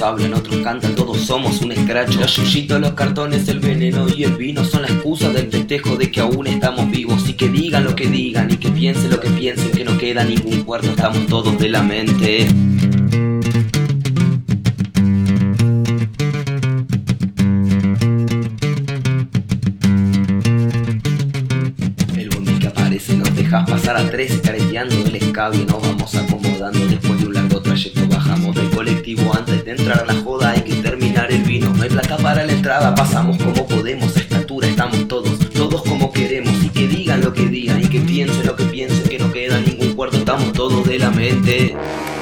hablan, otros cantan, todos somos un escracho. Los yuyitos, los cartones, el veneno y el vino son la excusa del festejo de que aún estamos vivos. Y que digan lo que digan y que piensen lo que piensen, que no queda ningún cuarto, estamos todos de la mente. Nos dejas pasar a 13 careteando el escabio, nos vamos acomodando. Después de un largo trayecto bajamos del colectivo. Antes de entrar a la joda hay que terminar el vino. No hay plata para la entrada, pasamos como podemos. A esta altura estamos todos como queremos. Y que digan lo que digan y que piensen lo que piensen, que no queda ningún cuarto, estamos todos de la mente.